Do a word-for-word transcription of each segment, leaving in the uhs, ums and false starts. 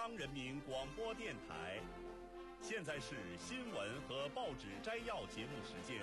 央人民广播电台。现在是新闻和报纸摘要节目时间。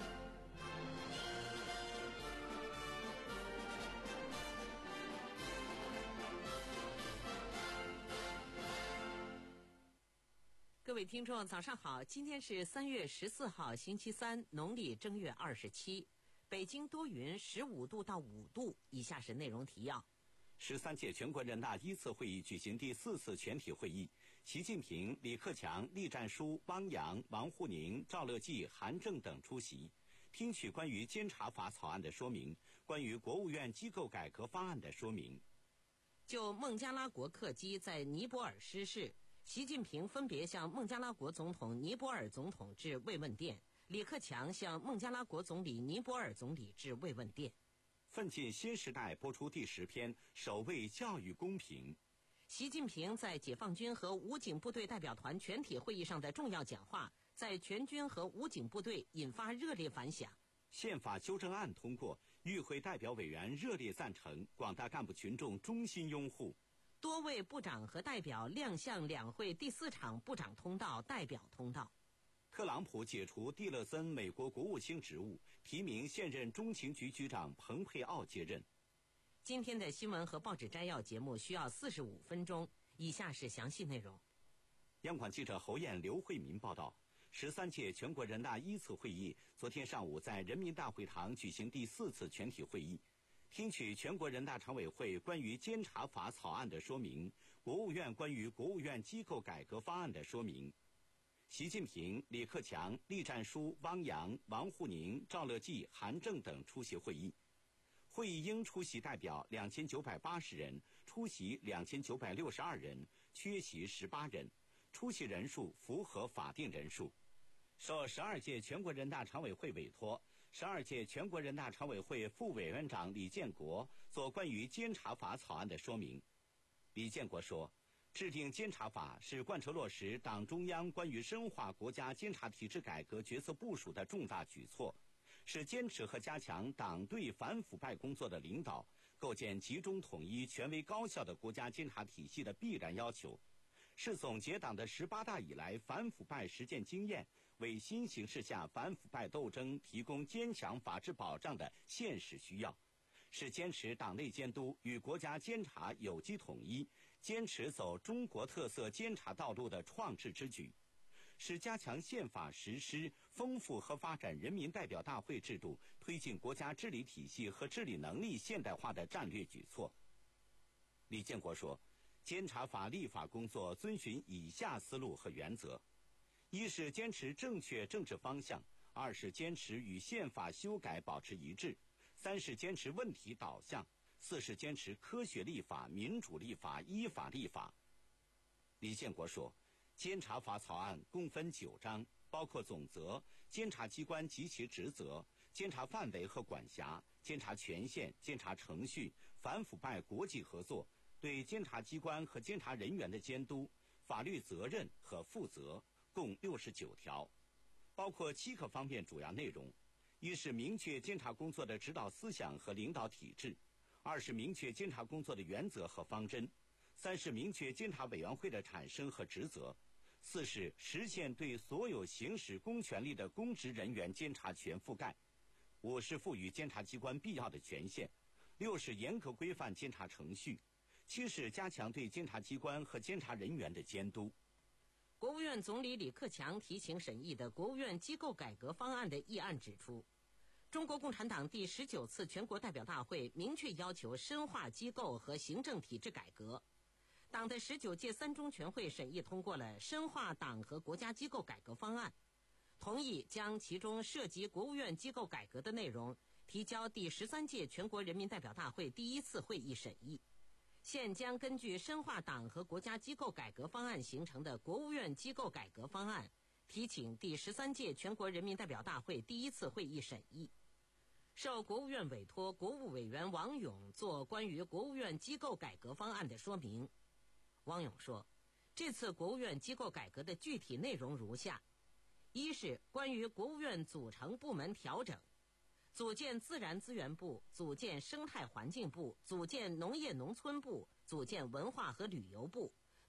各位听众早上好，今天是三月十四号星期三，农历正月二十七，北京多云，十五度到五度。以下是内容提要。 十三届全国人大一次会议举行第四次全体会议，习近平、李克强、栗战书、汪洋、王沪宁、赵乐际、韩正等出席，听取关于监察法草案的说明，关于国务院机构改革方案的说明。 就孟加拉国客机在尼泊尔失事，习近平分别向孟加拉国总统、尼泊尔总统致慰问电，李克强向孟加拉国总理、尼泊尔总理致慰问电。 奋进新时代播出第十篇，守卫教育公平。 习近平在解放军和武警部队代表团全体会议上的重要讲话，在全军和武警部队引发热烈反响。 宪法修正案通过，与会代表委员热烈赞成，广大干部群众衷心拥护。 多位部长和代表亮相两会第四场部长通道、代表通道。 特朗普解除蒂勒森美国国务卿职务，提名现任中情局局长蓬佩奥接任。 今天的新闻和报纸摘要节目需要四十五分钟，以下是详细内容。 央广记者侯艳、刘慧民报道，十三届全国人大一次会议昨天上午在人民大会堂举行第四次全体会议，听取全国人大常委会关于监察法草案的说明，国务院关于国务院机构改革方案的说明。习近平、李克强、栗战书、汪洋、王沪宁、赵乐际、韩正等出席会议。会议应出席代表两千九百八十人，出席两千九百六十二人，缺席十八人，出席人数符合法定人数。受十二届全国人大常委会委托，十二届全国人大常委会副委员长李建国做关于监察法草案的说明。李建国说，制定监察法是贯彻落实党中央关于深化国家监察体制改革决策部署的重大举措，是坚持和加强党对反腐败工作的领导，构建集中统一、权威高效的国家监察体系的必然要求，是总结党的十八大以来反腐败实践经验，为新形势下反腐败斗争提供坚强法治保障的现实需要，是坚持党内监督与国家监察有机统一，坚持走中国特色监察道路的创制之举，是加强宪法实施、丰富和发展人民代表大会制度，推进国家治理体系和治理能力现代化的战略举措。李建国说，监察法立法工作遵循以下思路和原则：一是坚持正确政治方向，二是坚持与宪法修改保持一致，三是坚持问题导向，四是坚持科学立法、民主立法、依法立法。李建国说，监察法草案共分九章，包括总则、监察机关及其职责、监察范围和管辖、监察权限、监察程序、反腐败国际合作、对监察机关和监察人员的监督、法律责任和负责，共六十九条，包括七个方面主要内容。一是明确监察工作的指导思想和领导体制，二是明确监察工作的原则和方针，三是明确监察委员会的产生和职责，四是实现对所有行使公权力的公职人员监察权覆盖，五是赋予监察机关必要的权限，六是严格规范监察程序，七是加强对监察机关和监察人员的监督。 国务院总理李克强提请审议的国务院机构改革方案的议案指出，中国共产党第十九次全国代表大会明确要求深化机构和行政体制改革。党的十九届三中全会审议通过了深化党和国家机构改革方案，同意将其中涉及国务院机构改革的内容提交第十三届全国人民代表大会第一次会议审议。现将根据深化党和国家机构改革方案形成的国务院机构改革方案，提请第十三届全国人民代表大会第一次会议审议。受国务院委托，国务委员王勇做关于国务院机构改革方案的说明。王勇说，这次国务院机构改革的具体内容如下：一是关于国务院组成部门调整，组建自然资源部，组建生态环境部，组建农业农村部，组建文化和旅游部，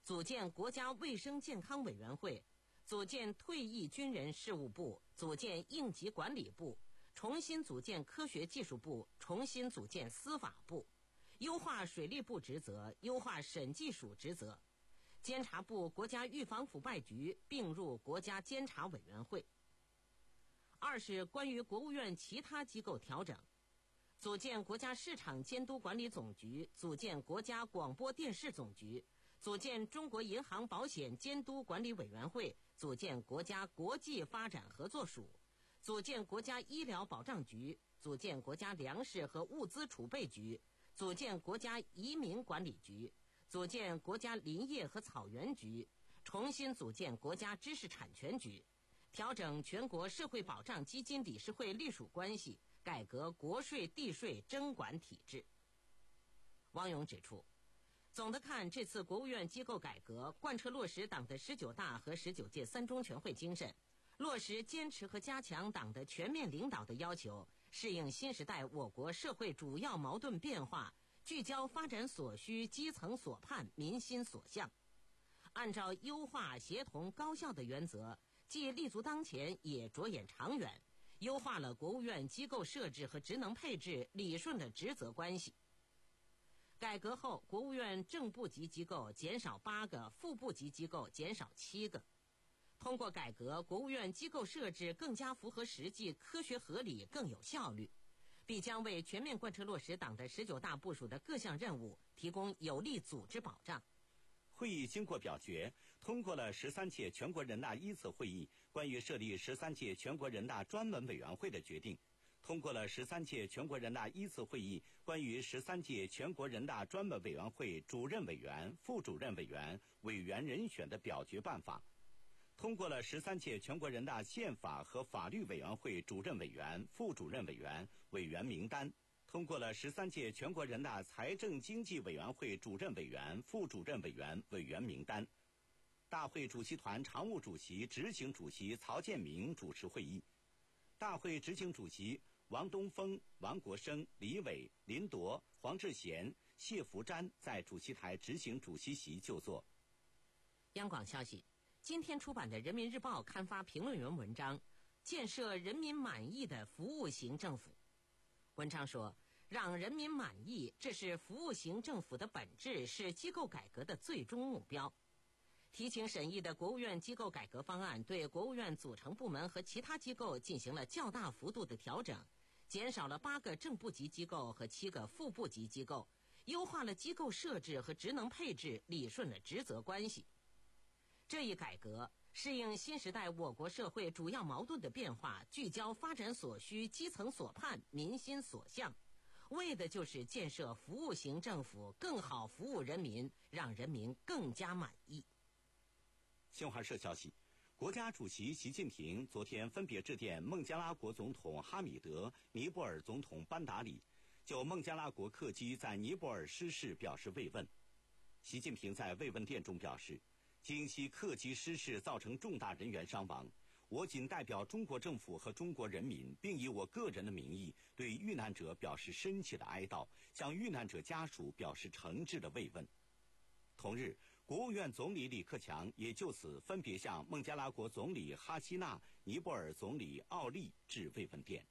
组建国家卫生健康委员会，组建退役军人事务部，组建应急管理部，重新组建科学技术部，重新组建司法部，优化水利部职责，优化审计署职责。监察部国家预防腐败局并入国家监察委员会。二是关于国务院其他机构调整，组建国家市场监督管理总局，组建国家广播电视总局，组建中国银行保险监督管理委员会，组建国家国际发展合作署，组建国家医疗保障局，组建国家粮食和物资储备局，组建国家移民管理局，组建国家林业和草原局，重新组建国家知识产权局，调整全国社会保障基金理事会隶属关系，改革国税地税征管体制。汪勇指出，总的看，这次国务院机构改革贯彻落实党的十九大和十九届三中全会精神，落实坚持和加强党的全面领导的要求，适应新时代我国社会主要矛盾变化，聚焦发展所需、基层所盼、民心所向，按照优化、协同、高效的原则，既立足当前，也着眼长远，优化了国务院机构设置和职能配置，理顺了职责关系。改革后，国务院正部级机构减少八个，副部级机构减少七个。通过改革，国务院机构设置更加符合实际、科学合理，更有效率，必将为全面贯彻落实党的十九大部署的各项任务提供有力组织保障。 会议经过表决，通过了十三届全国人大一次会议关于设立十三届全国人大专门委员会的决定，通过了十三届全国人大一次会议关于十三届全国人大专门委员会主任委员、副主任委员、委员人选的表决办法，通过了十三届全国人大宪法和法律委员会主任委员、副主任委员、委员名单，通过了十三届全国人大财政经济委员会主任委员、副主任委员、委员名单。大会主席团常务主席、执行主席曹建明主持会议。大会执行主席王东峰、王国生、李伟、林铎、黄志贤、谢福瞻在主席台执行主席席就座。 央广消息，今天出版的《人民日报》刊发评论员文章《建设人民满意的服务型政府》。文章说，让人民满意，这是服务型政府的本质，是机构改革的最终目标。提请审议的国务院机构改革方案对国务院组成部门和其他机构进行了较大幅度的调整，减少了八个正部级机构和七个副部级机构，优化了机构设置和职能配置，理顺了职责关系。这一改革适应新时代我国社会主要矛盾的变化，聚焦发展所需、基层所盼、民心所向，为的就是建设服务型政府，更好服务人民，让人民更加满意。 新华社消息，国家主席习近平昨天分别致电孟加拉国总统哈米德、尼泊尔总统班达里，就孟加拉国客机在尼泊尔失事表示慰问。习近平在慰问电中表示，今夕客机失事造成重大人员伤亡，我谨代表中国政府和中国人民，并以我个人的名义对遇难者表示深切的哀悼，向遇难者家属表示诚挚的慰问。同日，国务院总理李克强也就此分别向孟加拉国总理哈希纳、尼泊尔总理奥利致慰问电。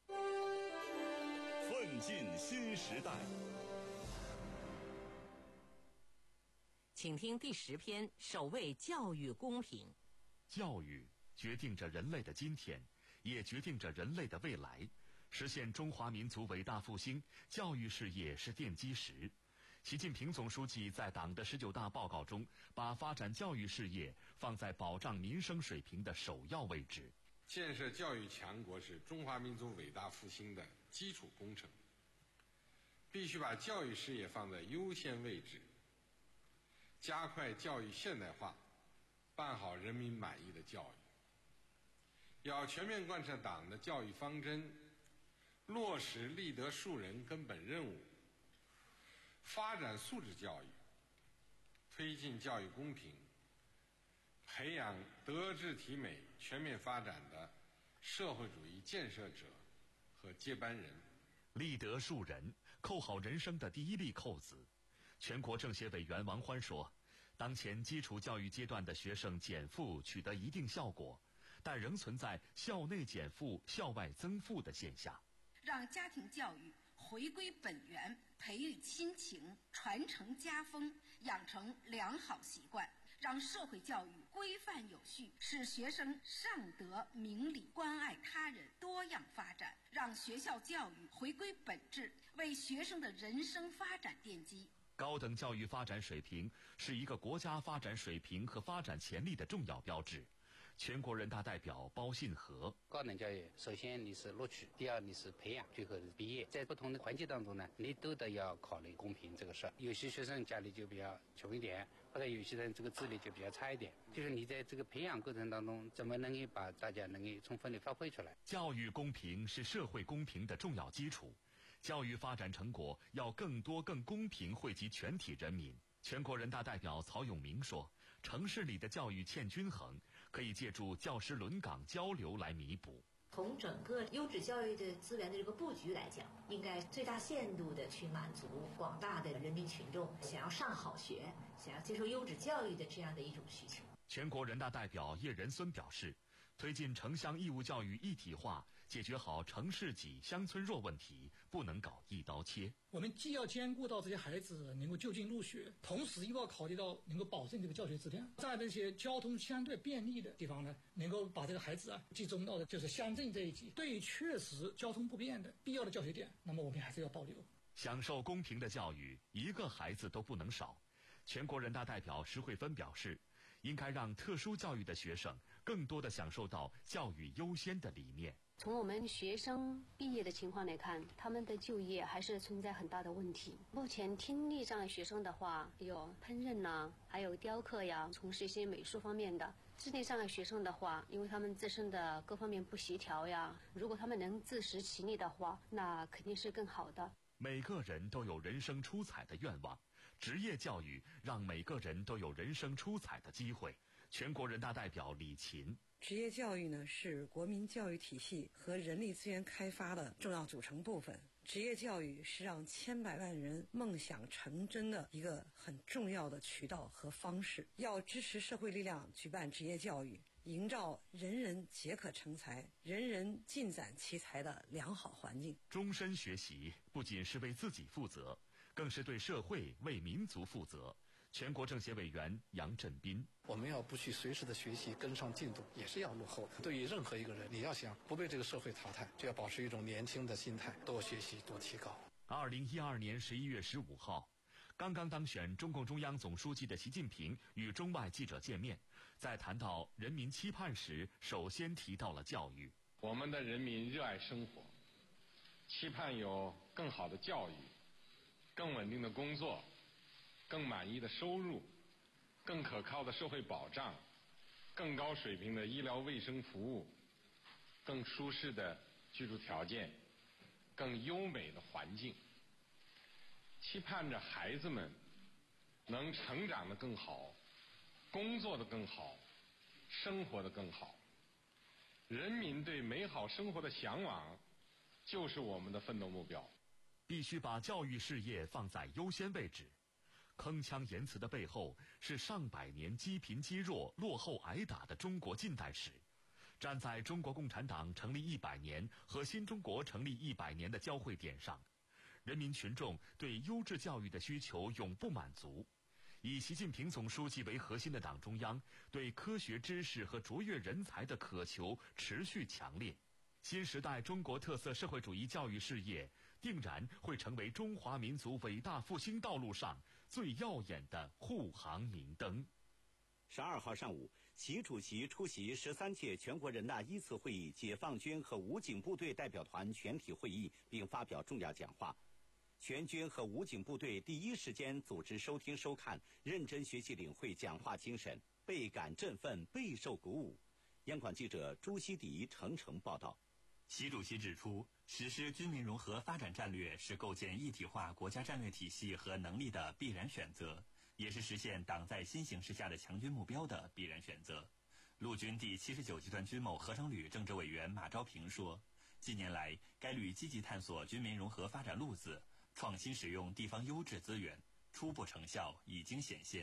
奋进新时代， 请听第十篇：守卫教育公平。 教育决定着人类的今天，也决定着人类的未来。实现中华民族伟大复兴，教育事业是奠基石。习近平总书记在党的十九大报告中，把发展教育事业放在保障民生水平的首要位置。 建设教育强国是中华民族伟大复兴的基础工程，必须把教育事业放在优先位置，加快教育现代化，办好人民满意的教育。要全面贯彻党的教育方针，落实立德树人根本任务，发展素质教育，推进教育公平，培养德智体美全面发展的社会主义建设者和接班人。 立德树人，扣好人生的第一粒扣子。全国政协委员王欢说， 当前基础教育阶段的学生减负取得一定效果，但仍存在校内减负、校外增负的现象。 让家庭教育回归本源，培育亲情，传承家风，养成良好习惯，让社会教育规范有序，使学生上德明理，关爱他人，多样发展，让学校教育回归本质，为学生的人生发展奠基。 高等教育发展水平是一个国家发展水平和发展潜力的重要标志。全国人大代表包信和： 高等教育，首先你是录取，第二你是培养，最后是毕业。在不同的环境当中呢，你都得要考虑公平这个事儿。有些学生家里就比较穷一点，或者有些人这个智力就比较差一点，就是你在这个培养过程当中，怎么能够把大家能够充分的发挥出来？ 教育公平是社会公平的重要基础，教育发展成果要更多更公平惠及全体人民。全国人大代表曹永明说，城市里的教育欠均衡，可以借助教师轮岗交流来弥补。 从整个优质教育的资源的这个布局来讲，应该最大限度的去满足广大的人民群众想要上好学、想要接受优质教育的这样的一种需求。 全国人大代表叶仁孙表示，推进城乡义务教育一体化，解决好城市挤、乡村弱问题，不能搞一刀切。 我们既要兼顾到这些孩子能够就近入学，同时又要考虑到能够保证这个教学质量。在这些交通相对便利的地方呢，能够把这个孩子啊集中到的就是乡镇这一级。对于确实交通不便的必要的教学点，那么我们还是要保留。 享受公平的教育，一个孩子都不能少。全国人大代表石慧芬表示，应该让特殊教育的学生更多地享受到教育优先的理念。 从我们学生毕业的情况来看，他们的就业还是存在很大的问题。目前听力障碍学生的话，有烹饪呐，还有雕刻呀，从事一些美术方面的。智力障碍学生的话，因为他们自身的各方面不协调呀，如果他们能自食其力的话，那肯定是更好的。 每个人都有人生出彩的愿望，职业教育让每个人都有人生出彩的机会。全国人大代表李琴： 职业教育呢，是国民教育体系和人力资源开发的重要组成部分。职业教育是让千百万人梦想成真的一个很重要的渠道和方式。要支持社会力量举办职业教育，营造人人皆可成才、人人尽展其才的良好环境。 终身学习不仅是为自己负责，更是对社会、为民族负责。全国政协委员杨振斌： 我们要不去随时的学习跟上进度，也是要落后的。对于任何一个人，你要想不被这个社会淘汰，就要保持一种年轻的心态，多学习多提高。 二零一二年十一月十五号，刚刚当选中共中央总书记的习近平与中外记者见面，在谈到人民期盼时，首先提到了教育。 我们的人民热爱生活，期盼有更好的教育、更稳定的工作、更满意的收入、更可靠的社会保障、更高水平的医疗卫生服务、更舒适的居住条件、更优美的环境，期盼着孩子们能成长得更好，工作得更好，生活得更好。人民对美好生活的向往，就是我们的奋斗目标。 必须把教育事业放在优先位置。铿锵言辞的背后，是上百年积贫积弱、落后挨打的中国近代史。站在中国共产党成立一百年和新中国成立一百年的交汇点上，人民群众对优质教育的需求永不满足。以习近平总书记为核心的党中央对科学知识和卓越人才的渴求持续强烈。新时代中国特色社会主义教育事业定然会成为中华民族伟大复兴道路上最耀眼的护航明灯。 十二号上午，习主席出席十三届全国人大一次会议解放军和武警部队代表团全体会议，并发表重要讲话。全军和武警部队第一时间组织收听收看，认真学习领会讲话精神，倍感振奋，备受鼓舞。央广记者朱希迪、程程报道。 习主席指出，实施军民融合发展战略是构建一体化国家战略体系和能力的必然选择，也是实现党在新形势下的强军目标的必然选择。陆军第七十九集团军某合成旅政治委员马昭平说，近年来该旅积极探索军民融合发展路子，创新使用地方优质资源，初步成效已经显现。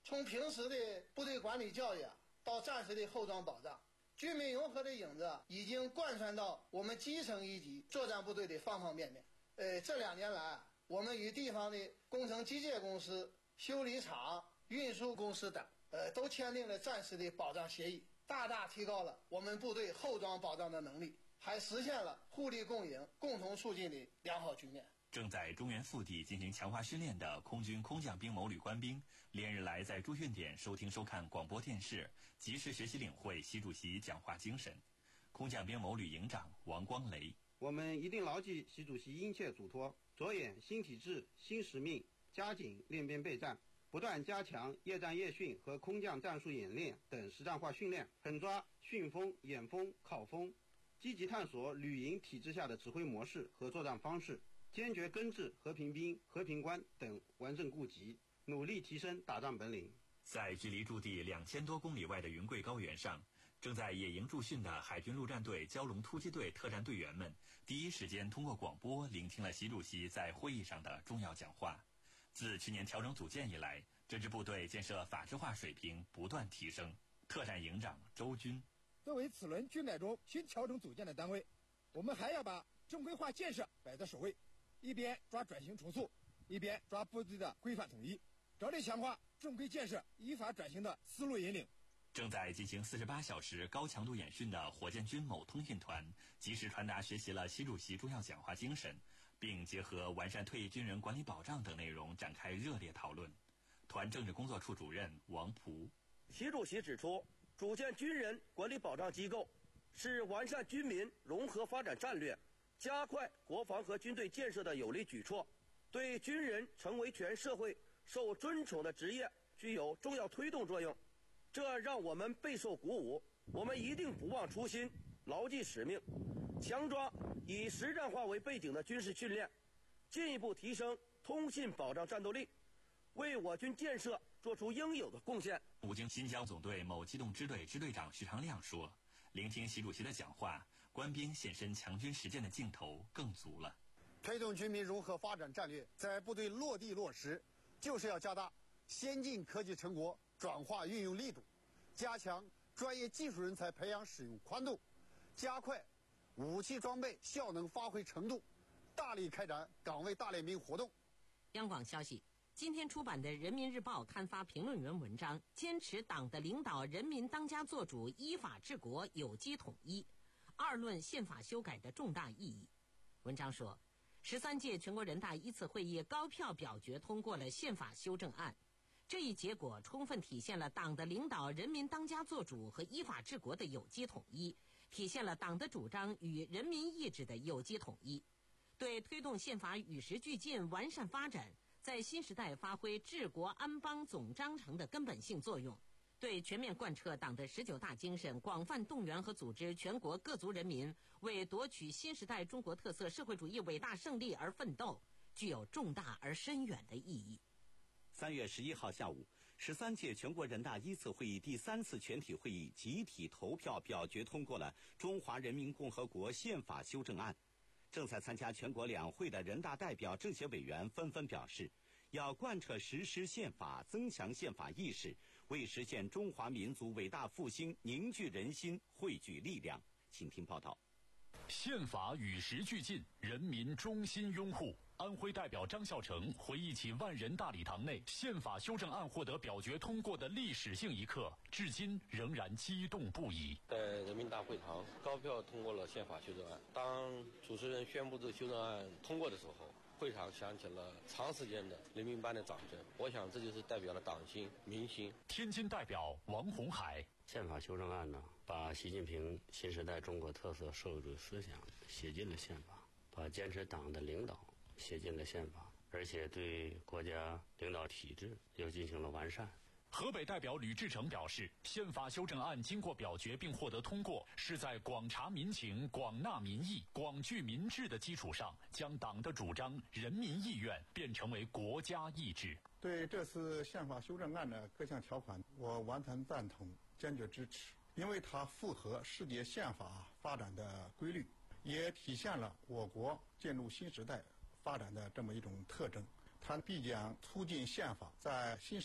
从平时的部队管理教育啊，到战时的后装保障，军民融合的影子已经贯穿到我们基层一级作战部队的方方面面。呃，这两年来，我们与地方的工程机械公司、修理厂、运输公司等，呃，都签订了战时的保障协议，大大提高了我们部队后装保障的能力，还实现了互利共赢、共同促进的良好局面。 正在中原腹地进行强化训练的空军空降兵某旅官兵，连日来在驻训点收听收看广播电视，及时学习领会习主席讲话精神。空降兵某旅营长王光雷： 我们一定牢记习主席殷切嘱托，着眼新体制、新使命，加紧练兵备战，不断加强夜战夜训和空降战术演练等实战化训练，狠抓训风、演风、考风，积极探索旅营体制下的指挥模式和作战方式，坚决根治和平兵、和平官等顽症痼疾，努力提升打仗本领。 在距离驻地两千多公里外的云贵高原上，正在野营驻训的海军陆战队蛟龙突击队特战队员们，第一时间通过广播聆听了习主席在会议上的重要讲话。自去年调整组建以来，这支部队建设法制化水平不断提升。特战营长周军： 作为此轮军改中新调整组建的单位，我们还要把正规化建设摆在首位，一边抓转型重塑，一边抓部队的规范统一，着力强化正规建设依法转型的思路引领。 正在进行四十八小时高强度演训的火箭军某通讯团，及时传达学习了习主席重要讲话精神，并结合完善退役军人管理保障等内容展开热烈讨论。团政治工作处主任王璞： 习主席指出，组建军人管理保障机构是完善军民融合发展战略、加快国防和军队建设的有力举措，对军人成为全社会受尊崇的职业具有重要推动作用。这让我们备受鼓舞，我们一定不忘初心，牢记使命，强抓以实战化为背景的军事训练，进一步提升通信保障战斗力，为我军建设做出应有的贡献。 武警新疆总队某机动支队支队长徐长亮说：聆听习主席的讲话，官兵现身强军实践的劲头更足了。 推动军民融合发展战略在部队落地落实，就是要加大先进科技成果转化运用力度，加强专业技术人才培养使用宽度，加快武器装备效能发挥程度，大力开展岗位大练兵活动。 央广消息，今天出版的《人民日报》刊发评论员文章，坚持党的领导，人民当家作主，依法治国，有机统一，二论宪法修改的重大意义。文章说，十三届全国人大一次会议高票表决通过了宪法修正案，这一结果充分体现了党的领导，人民当家作主和依法治国的有机统一，体现了党的主张与人民意志的有机统一，对推动宪法与时俱进、完善发展，在新时代发挥治国安邦总章程的根本性作用，对全面贯彻党的十九大精神，广泛动员和组织全国各族人民为夺取新时代中国特色社会主义伟大胜利而奋斗，具有重大而深远的意义。 三月十一号下午，十三届全国人大一次会议第三次全体会议集体投票表决通过了《中华人民共和国宪法修正案》。正在参加全国两会的人大代表、政协委员纷纷表示，要贯彻实施宪法，增强宪法意识，为实现中华民族伟大复兴凝聚人心、汇聚力量。请听报道。 宪法与时俱进，人民衷心拥护。安徽代表张孝成回忆起万人大礼堂内宪法修正案获得表决通过的历史性一刻，至今仍然激动不已。 在人民大会堂高票通过了宪法修正案，当主持人宣布这个修正案通过的时候，会场响起了长时间的人民般的掌声。我想这就是代表了党心民心。 天津代表王洪海： 宪法修正案呢，把习近平新时代中国特色社会主义思想写进了宪法，把坚持党的领导写进了宪法，而且对国家领导体制又进行了完善。 河北代表吕志成表示，宪法修正案经过表决并获得通过，是在广察民情、广纳民意、广聚民智的基础上，将党的主张、人民意愿变成为国家意志。 对这次宪法修正案的各项条款，我完全赞同，坚决支持，因为它符合世界宪法发展的规律，也体现了我国进入新时代发展的这么一种特征。它必将促进宪法在新时代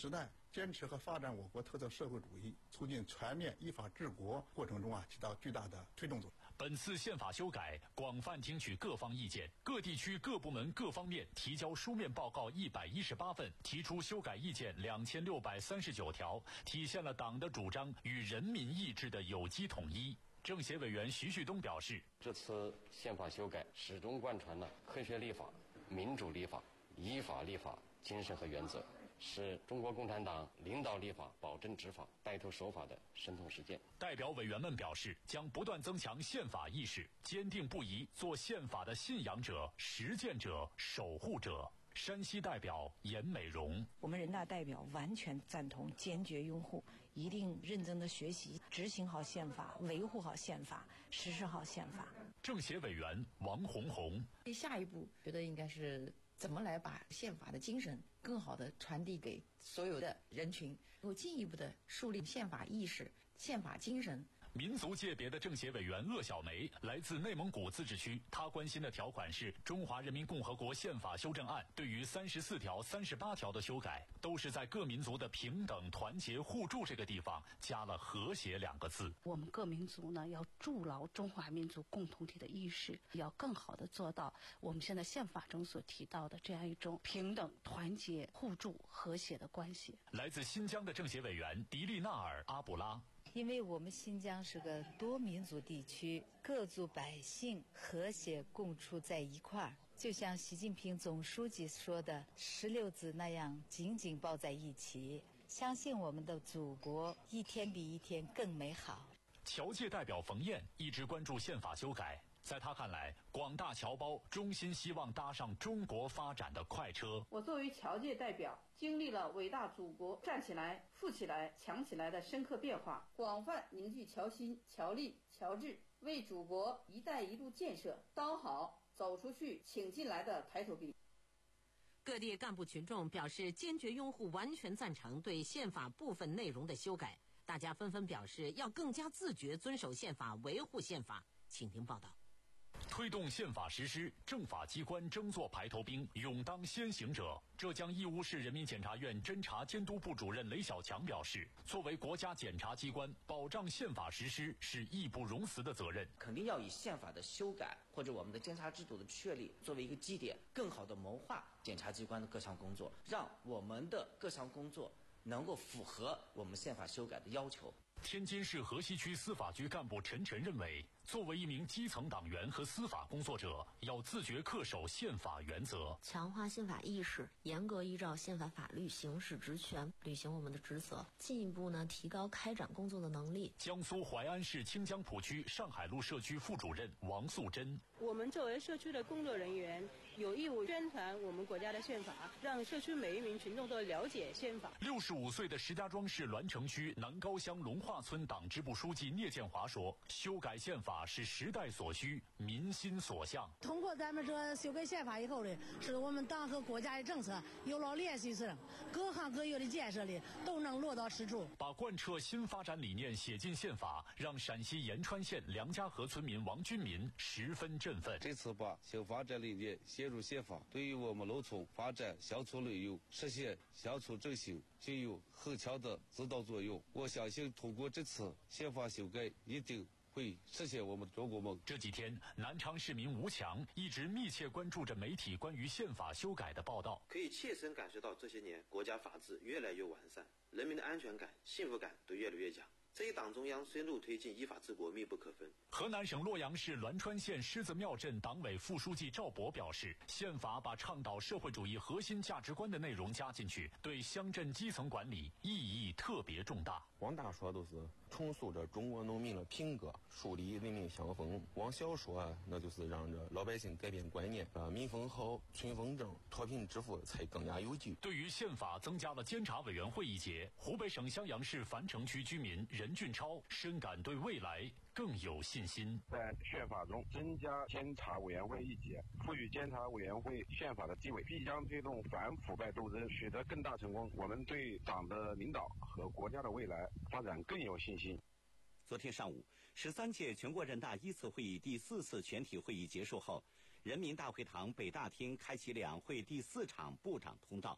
坚持和发展我国特色社会主义，促进全面依法治国过程中啊，起到巨大的推动作用。 本次宪法修改广泛听取各方意见，各地区各部门各方面提交书面报告一百一十八份，提出修改意见两千六百三十九条，体现了党的主张与人民意志的有机统一。政协委员徐旭东表示， 这次宪法修改始终贯穿了科学立法、民主立法、依法立法精神和原则，是中国共产党领导立法、保证执法、带头守法的生动实践。 代表委员们表示，将不断增强宪法意识，坚定不移做宪法的信仰者、实践者、守护者。山西代表严美荣， 我们人大代表完全赞同，坚决拥护，一定认真的学习，执行好宪法，维护好宪法，实施好宪法。 政协委员王红红， 下一步觉得应该是怎么来把宪法的精神更好的传递给所有的人群，有进一步的树立宪法意识、宪法精神。 民族界别的政协委员鄂小梅来自内蒙古自治区，她关心的条款是《中华人民共和国宪法修正案》对于三十四条、三十八条的修改，都是在各民族的平等、团结、互助这个地方加了和谐两个字。 我们各民族呢，要筑牢中华民族共同体的意识，要更好的做到我们现在宪法中所提到的这样一种平等、团结、互助、和谐的关系。 来自新疆的政协委员迪丽娜尔阿布拉， 因为我们新疆是个多民族地区，各族百姓和谐共处在一块儿，就像习近平总书记说的十六字那样紧紧抱在一起，相信我们的祖国一天比一天更美好。 侨界代表冯燕一直关注宪法修改，在他看来，广大侨胞衷心希望搭上中国发展的快车。 我作为侨界代表，经历了伟大祖国站起来、富起来、强起来的深刻变化，广泛凝聚侨心、侨力、侨志，为祖国“一带一路”建设当好走出去、请进来的抬头兵。 各地干部群众表示坚决拥护，完全赞成对宪法部分内容的修改。大家纷纷表示要更加自觉遵守宪法，维护宪法。请听报道。 推动宪法实施，政法机关争做排头兵，勇当先行者。浙江义乌市人民检察院侦查监督部主任雷小强表示，作为国家检察机关，保障宪法实施是义不容辞的责任。 肯定要以宪法的修改或者我们的监察制度的确立作为一个基点，更好的谋划检察机关的各项工作，让我们的各项工作能够符合我们宪法修改的要求。 天津市河西区司法局干部陈晨认为，作为一名基层党员和司法工作者，要自觉恪守宪法原则， 强化宪法意识，严格依照宪法法律行使职权，履行我们的职责，进一步呢提高开展工作的能力。 江苏淮安市清江浦区上海路社区副主任王素贞， 我们作为社区的工作人员，有义务宣传我们国家的宪法，让社区每一名群众都了解宪法。 六十五岁的石家庄市栾城区南高乡龙化村党支部书记聂建华说，修改宪法是时代所需，民心所向。 通过咱们这修改宪法以后呢，使我们党和国家的政策有了连续性，各行各业的建设呢都能落到实处。 把贯彻新发展理念写进宪法，让陕西延川县梁家河村民王军民十分振奋。 这次把新发展理念写入宪法，对于我们农村发展、消除内忧、实现乡村振兴具有很强的指导作用。我相信通过这次宪法修改，一定会实现我们的中国梦。 这几天，南昌市民吴强一直密切关注着媒体关于宪法修改的报道， 可以切身感受到这些年国家法治越来越完善，人民的安全感、幸福感都越来越强。这与党中央深入推进依法治国密不可分。 河南省洛阳市栾川县狮子庙镇党委副书记赵博表示，宪法把倡导社会主义核心价值观的内容加进去，对乡镇基层管理意义特别重大。 往大说都是重塑着中国农民的品格，树立人民乡风；往小说啊，那就是让这老百姓改变观念，啊，民风好、群风正、脱贫致富才更加有据。 对于宪法增加了监察委员会一节，湖北省襄阳市樊城区居民任俊超深感对未来更有信心。 在宪法中增加监察委员会一节，赋予监察委员会宪法的地位，必将推动反腐败斗争取得更大成功。我们对党的领导和国家的未来发展更有信心。 昨天上午，十三届全国人大一次会议第四次全体会议结束后，人民大会堂北大厅开启两会第四场部长通道。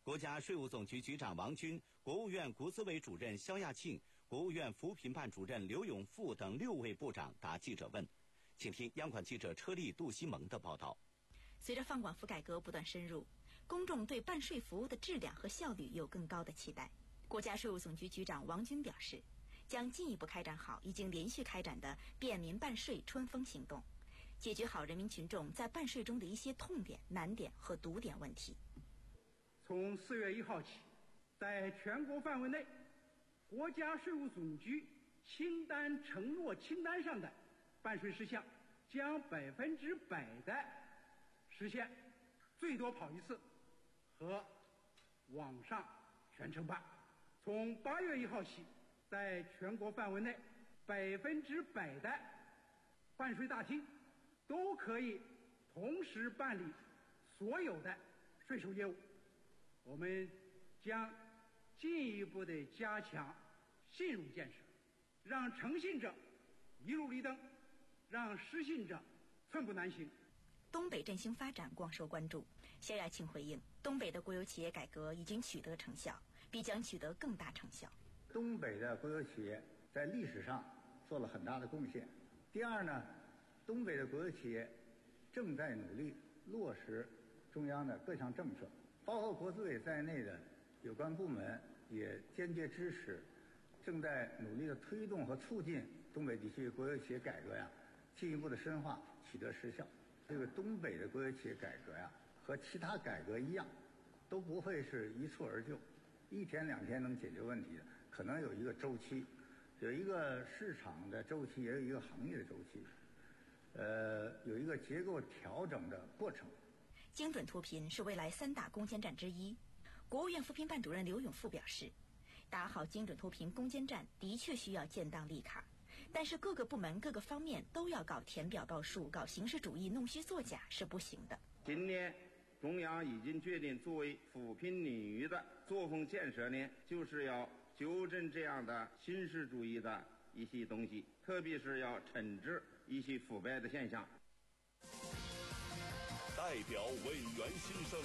国家税务总局局长王军、国务院国资委主任肖亚庆、国务院扶贫办主任刘永富等六位部长答记者问。请听央广记者车丽、杜西蒙的报道。 随着放管服改革不断深入，公众对办税服务的质量和效率有更高的期待。国家税务总局局长王军表示，将进一步开展好已经连续开展的便民办税春风行动，解决好人民群众在办税中的一些痛点、难点和堵点问题。 从四月一号起，在全国范围内，国家税务总局清单承诺清单上的办税事项将百分之百的实现最多跑一次和网上全程办。从八月一号起，在全国范围内，百分之百的办税大厅都可以同时办理所有的税收业务。我们将进一步的加强信用建设，让诚信者一路绿灯，让失信者寸步难行。 东北振兴发展广受关注。肖亚庆回应，东北的国有企业改革已经取得成效，必将取得更大成效。 东北的国有企业在历史上做了很大的贡献。第二呢，东北的国有企业正在努力落实中央的各项政策，包括国资委在内的有关部门也坚决支持，正在努力的推动和促进东北地区国有企业改革呀，进一步的深化，取得实效。这个东北的国有企业改革呀，和其他改革一样，都不会是一蹴而就，一天两天能解决问题的，可能有一个周期，有一个市场的周期，也有一个行业的周期，呃，有一个结构调整的过程。 精准脱贫是未来三大攻坚战之一。国务院扶贫办主任刘永富表示，打好精准脱贫攻坚战的确需要建档立卡，但是各个部门各个方面都要搞填表报数、搞形式主义、弄虚作假是不行的。 今年中央已经决定，作为扶贫领域的作风建设呢，就是要纠正这样的形式主义的一些东西，特别是要惩治一些腐败的现象。 代表委员心声。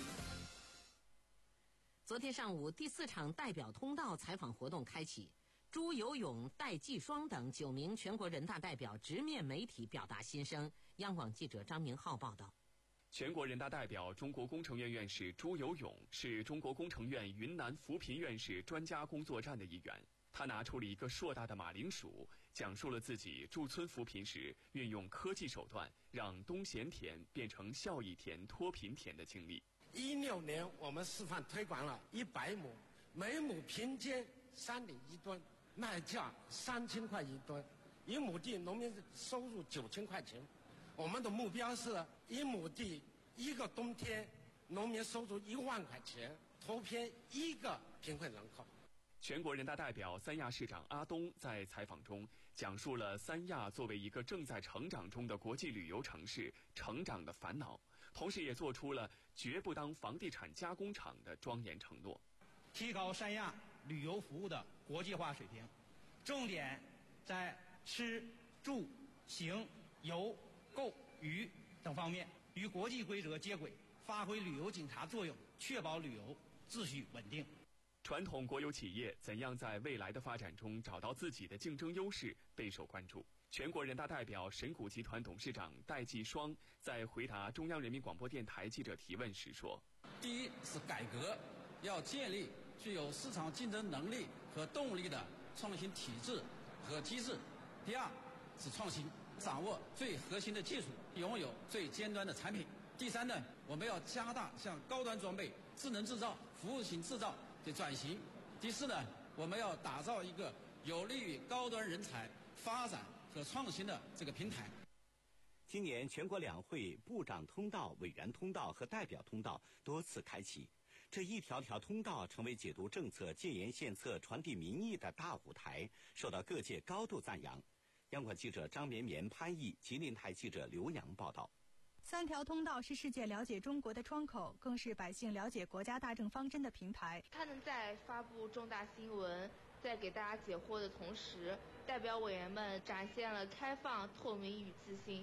昨天上午，第四场代表通道采访活动开启，朱游泳、戴季双等九名全国人大代表直面媒体表达心声。央广记者张明浩报道。 全国人大代表、中国工程院院士朱游泳是中国工程院云南扶贫院士专家工作站的一员。他拿出了一个硕大的马铃薯，讲述了自己驻村扶贫时运用科技手段让东咸田变成孝义田、脱贫田的经历。 一六年我们示范推广了一百亩，每亩平均三点一吨，卖价三千块一吨，一亩地农民收入九千块钱。我们的目标是一亩地一个冬天农民收入一万块钱，脱贫一个贫困人口。 全国人大代表、三亚市长阿东在采访中讲述了三亚作为一个正在成长中的国际旅游城市成长的烦恼，同时也做出了绝不当房地产加工厂的庄严承诺。 提高三亚旅游服务的国际化水平，重点在吃、住、行、游、购、娱等方面与国际规则接轨，发挥旅游警察作用，确保旅游秩序稳定。 传统国有企业怎样在未来的发展中找到自己的竞争优势备受关注。全国人大代表、神谷集团董事长戴季双在回答中央人民广播电台记者提问时说： 第一是改革，要建立具有市场竞争能力和动力的创新体制和机制；第二是创新，掌握最核心的技术，拥有最尖端的产品；第三呢，我们要加大向高端装备、智能制造、服务型制造的转型；第四呢，我们要打造一个有利于高端人才发展和创新的这个平台。 今年全国两会部长通道、委员通道和代表通道多次开启，这一条条通道成为解读政策、建言献策、传递民意的大舞台，受到各界高度赞扬。央广记者张绵绵、潘毅，吉林台记者刘洋报道。 三条通道是世界了解中国的窗口，更是百姓了解国家大政方针的平台。 他们在发布重大新闻、在给大家解惑的同时，代表委员们展现了开放、透明与自信。